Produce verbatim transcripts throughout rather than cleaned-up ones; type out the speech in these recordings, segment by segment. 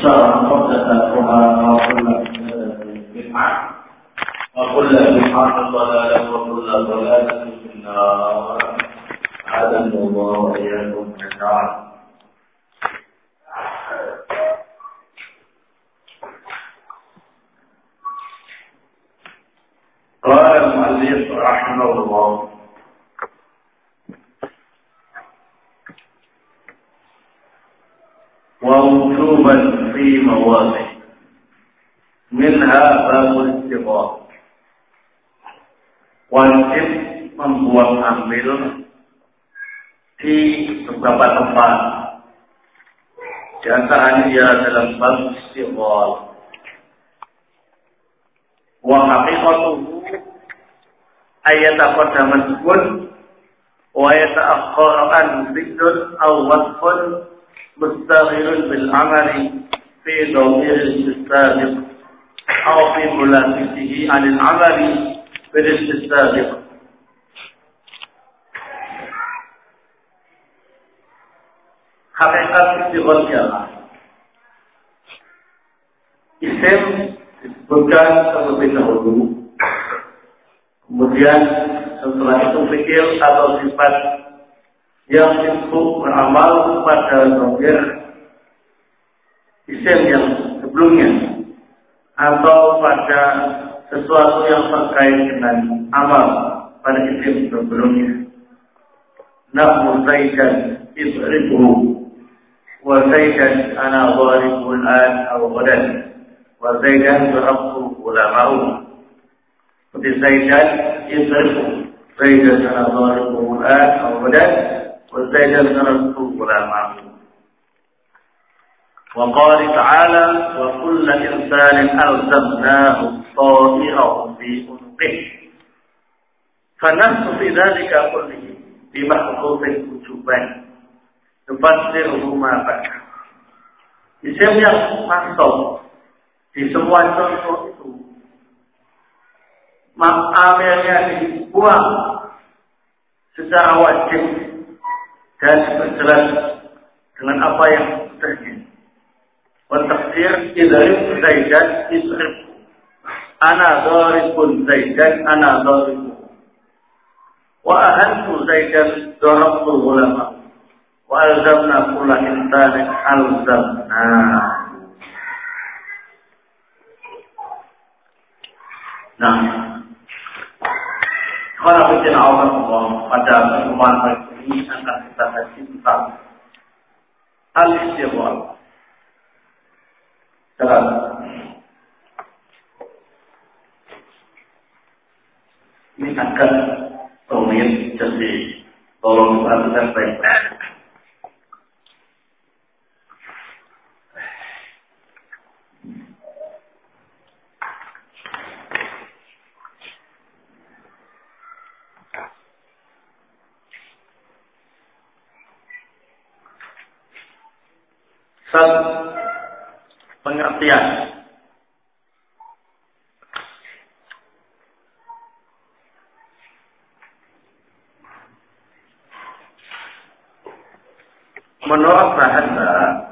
شرعا محدثاتها وكل بدعة وكل بدعة ضلالة وكل ضلالة في النار. أعاذنا الله وإياكم من النار. قال المؤلف رحمه الله: ووجوبا في مواضع منها باب الاستغاثة. Wajib membuat ambil di beberapa tempat. Di antaranya ialah dalam bab istighfar. Wa haqiqatuhu ayat aqdama sukun wa yata'akhkhar an dhikrun aw wasfun mustaghirun bil amali fi dawir al-istisabiq aw fi mulafisihi anil amali bil istisabiq. Hakikat istighfar ialah isim disebutkan terlebih dahulu, kemudian setelah itu fikir atau sifat yang disebut beramal pada dhamir isim yang sebelumnya atau pada sesuatu yang terkait dengan amal pada isim sebelumnya. Nahmu zaidan idribuhu wa zaidan ana dharibul an aw ghadan wa zaidan darabtu ulamahu. Seperti zaidan idribuhu, zaidan ana dharibul an aw ghadan wa zaidan darabtu ulamahu. Wa qala ta'ala wa kullu insanin alzamnahu ta'irahu fi unuqihi fanahnu fi dhalika kullihi bimahduthil wujuban tufassiruhu ma ba'da. Isim yang masuk di semua contoh itu amalnya dibuang secara wajib dan berjelas dengan apa yang terjadi. Wa tafsir idrib zaidan isrib ana dharibun zaidan ana dharibun wa ahantu zaidan darabtu ulama wa alzamna kulla insanin alzamna. Nah, kalau bicara Allah pada pertemuan ini akan kita kaji tentang al-istighfar. Terus ini akan rumit, jadi tolong perhatikan baik-baik. Satu, pengertian. Menurut bahasa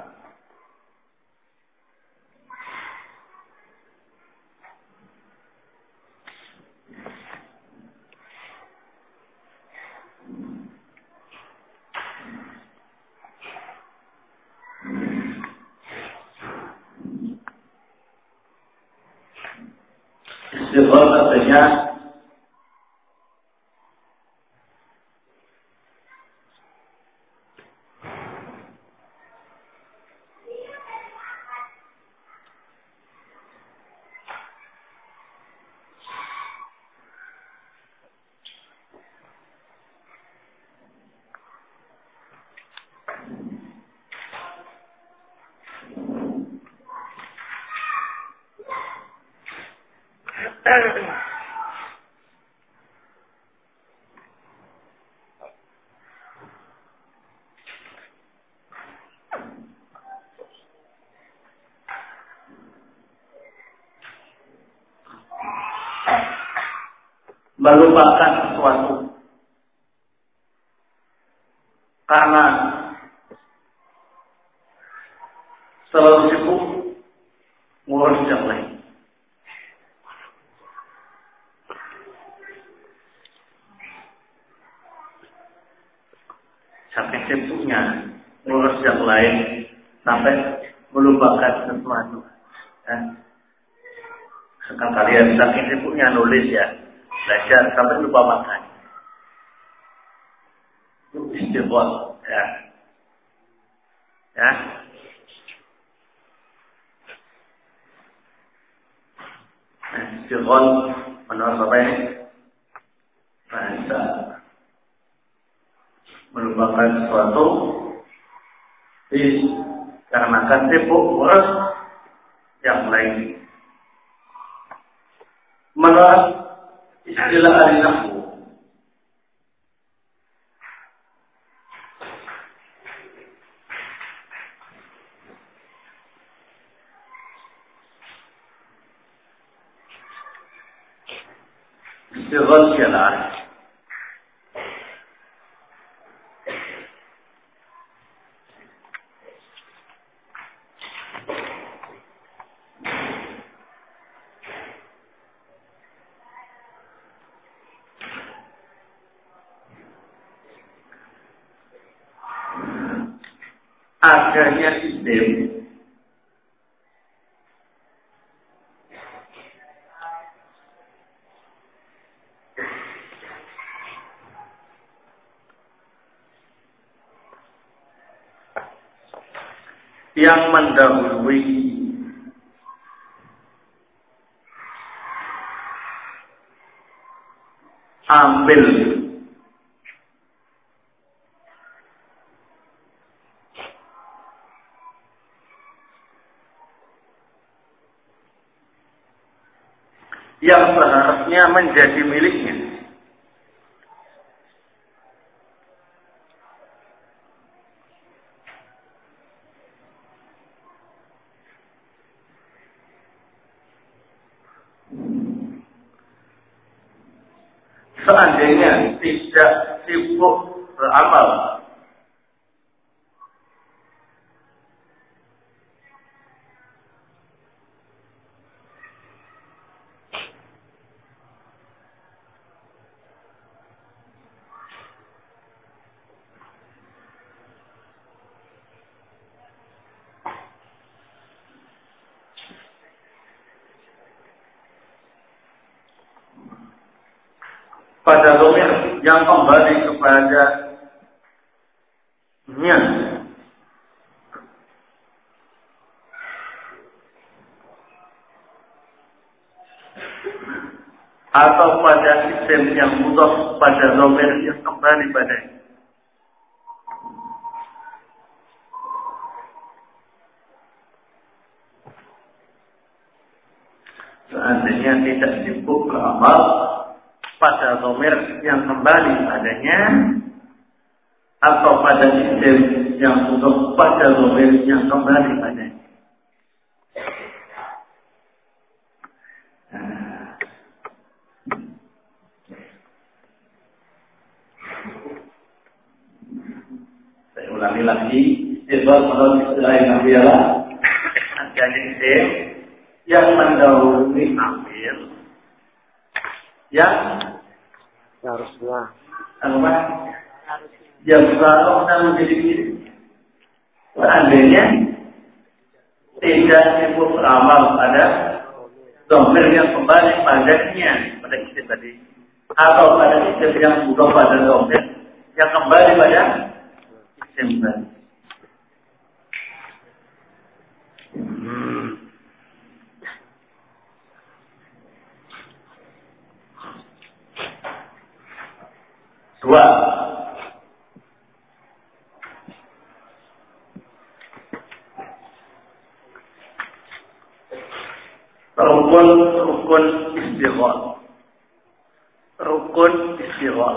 istighfar artinya melupakan sesuatu karena selalu sibuk ngurus yang lain. Saking sibuknya ngurus yang lain sampai melupakan sesuatu. Ya. Sekarang kalian saking sibuknya nulis ya, belajar sampai lupa makan. Itu istighfar, ya. Ya. Istighfar menurut apa ini? Bahasa melupakan sesuatu dikarenakan sibuk ngurus yang lain. Menurut istilah ahli nahwu, istighfar ialah adanya isim yang mendahului ambil yang seharusnya menjadi miliknya. Seandainya tidak sibuk beramal, pada domir yang kembali kepada nya atau pada sistem yang butuh pada domir yang kembali pada seandainya tidak sibuk beramal pada domir yang kembali padanya atau pada sistem yang butuh pada domir yang kembali padanya. Saya ulangi lagi, istighfar menurut istilah yang biasa adanya isim yang mendahului ambil yang harusnya apa yang seharusnya menjadi miliknya. Seandainya tidak sibuk beramal pada domir yang kembali padanya pada isim tadi atau pada isim yang butuh pada domir yang kembali pada isim tadi. Hmm. Dua, rukun rukun istighfar, rukun istighfar.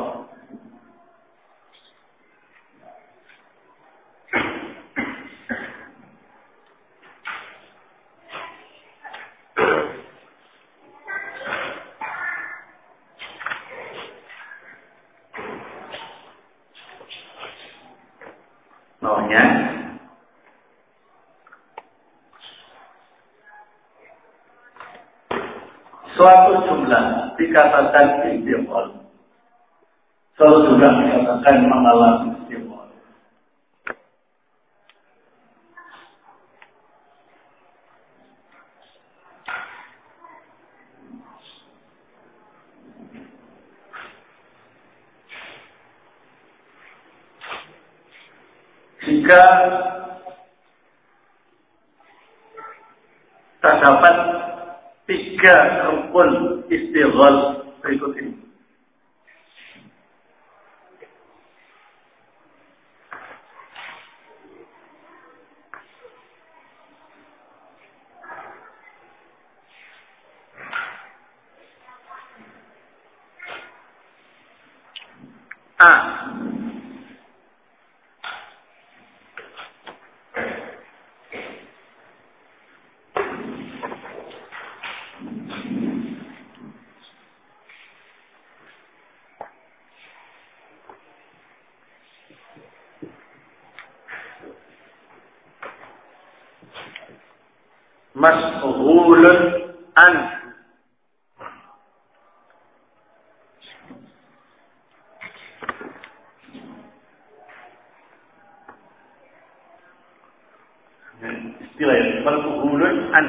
Maunya suatu jumlah dikatakan istighfar. Suatu jumlah dikatakan mengalami istighfar. Jika terdapat tiga rukun istighfar berikut ini. A. Mas'hulun an. Istilah ini mas'hulun an.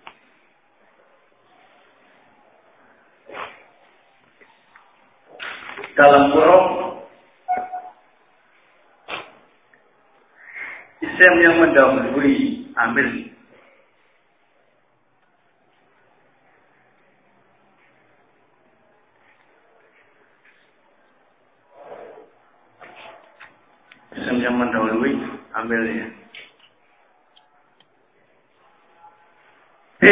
Dalam huruf isim yang mendahului ambil. Isim yang mendahului ambilnya. B.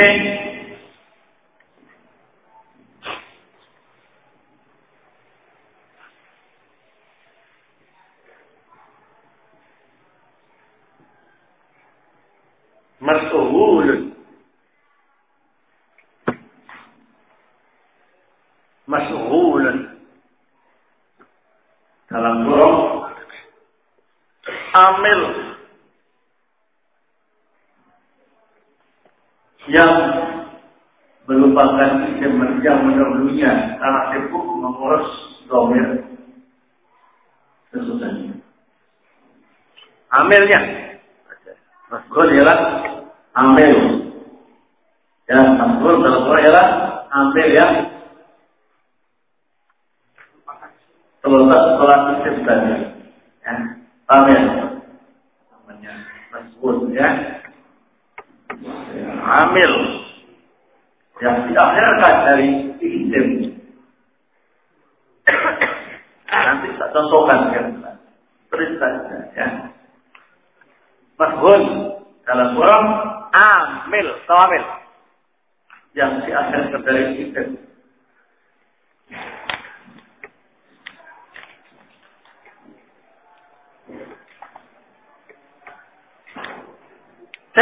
Mas'hulun. Mas'hulun. Dalam huruf amil yang merupakan isim yang mendahulunya karena sibuk mengurus dhamir sesudahnya. Amilnya mas'hul ialah amil. Ya, mas'hul dalam Quran ialah amil yang terletak setelah isim tadi. Ya, paham ya? Namanya mas'hul ya. Amil yang diakhirkan dari isim. Nanti saya contohkan ya. Perintahnya ya. Mas'hul dalam Quran amil, amil yang diakhirkan dari isim. T.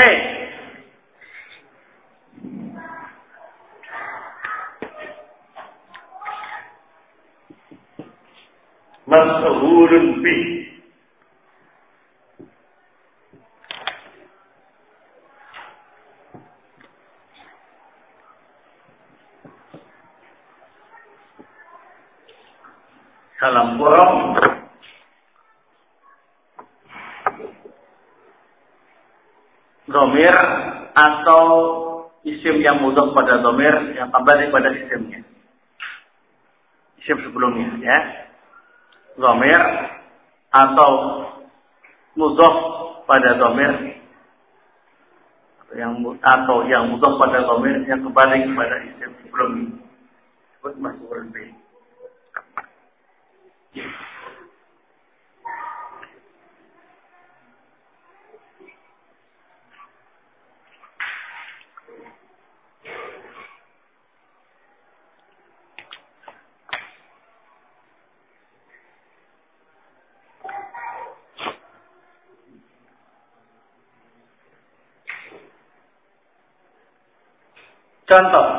Mas'hulun bi. Dalam Quran dhamir atau isim yang mudhaf pada dhamir yang kembali pada isimnya. Isim sebelumnya ya. Dhamir atau mudhaf pada dhamir yang atau yang mudhaf pada dhamir yang kembali kepada isim sebelumnya. Disebut mas'hul bi. Contoh.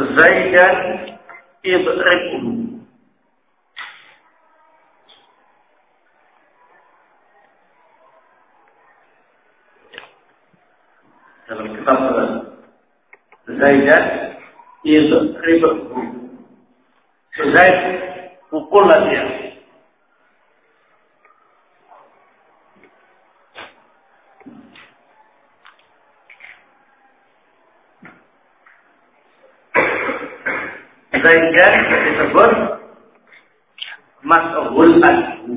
Zaidan idribhu. Dalam kitab Zaidan idribhu. Zaid pukullah dia. Zaidan disebut mas'ul anhu.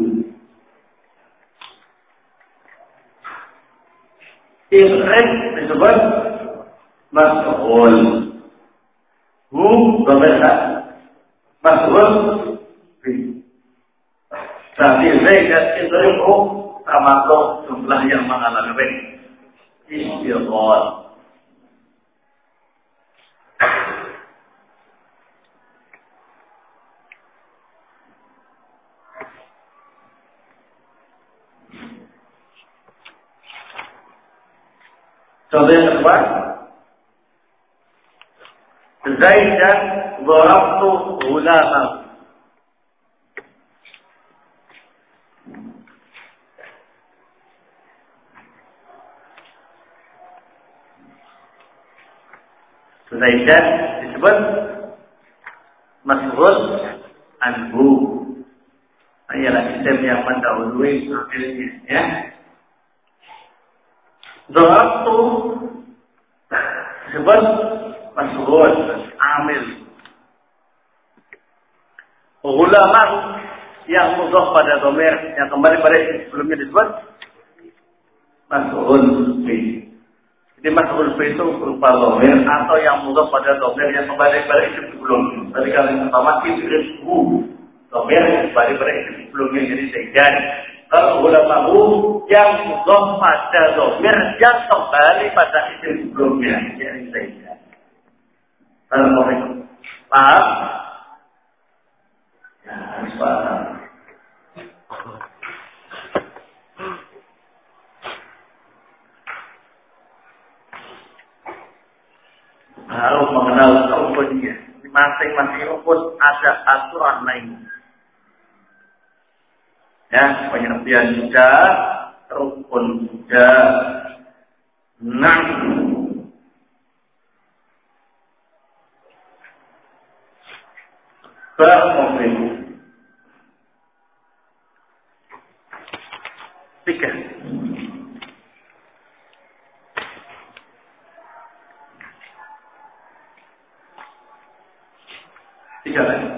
Idrib disebut mas'ul. Hu berbeda. Mas'ul bi. Tapi Zaidan idribhu termasuk jumlah yang mengalami istighfar. Contoh yang kedua, Zaidan darabtu ghulamah. Zaidan disebut mas'ul anhu. Ialah isim yang mendahului akhirnya, ya. Darabtu disebut mas'ul amil. Ghulamah yang mudhaf pada dhamir yang kembali pada isim sebelumnya disebut mas'ul fi. Jadi mas'ul fi itu berupa dhamir atau yang mudhaf pada dhamir yang kembali pada isim sebelumnya. Tadi kalau yang pertama idribhu, dhamir kembali pada isim sebelumnya jadi Zaidan. Kalau ulamahu yang mudhaf pada dhamir yang kembali pada isim sebelumnya jadi Zaidan. Assalamualaikum. Paham? Ya, harus paham. Harus mengenal rukunnya. Di masing-masing rukun ada aturan lain. Ya, pengertian juga, rukun juga. Nah, bermobil tiga. Tiga lagi.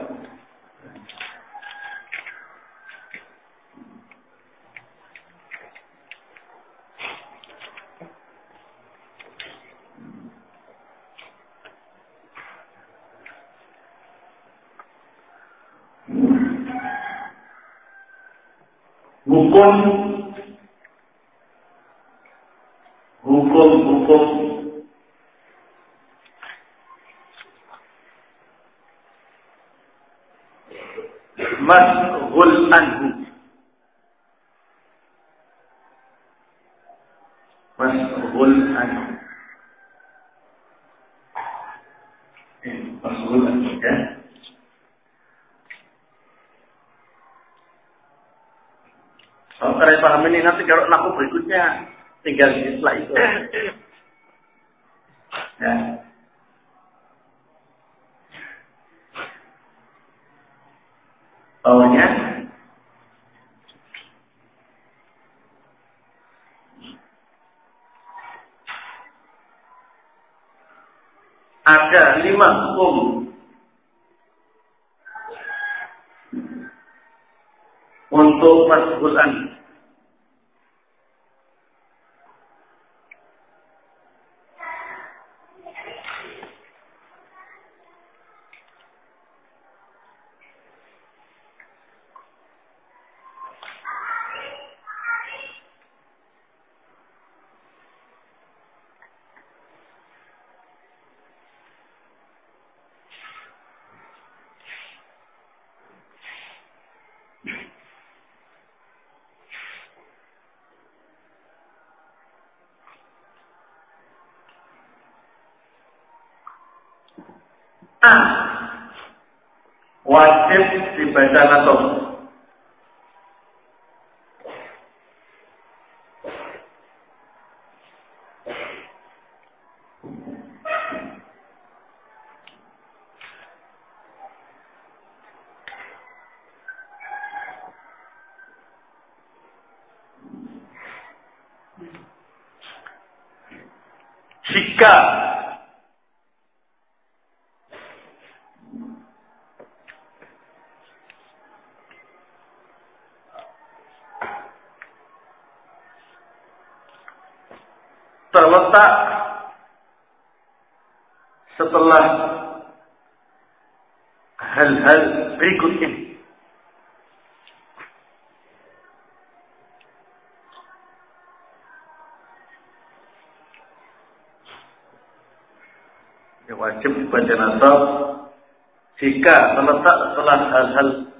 Hukum Hukum-hukum mas'ul anhu. Mas'ul anhu. Eh, mas'ul anhu ya. Kalau kalian paham ini nanti kalau naku berikutnya tinggal setelah itu. Ya. Bawahnya ada lima hukum untuk mas'ul anhu. A. Wajib dibaca nasab. Jika terletak setelah hal-hal berikut ini. Wajib dibaca nasab jika terletak setelah hal-hal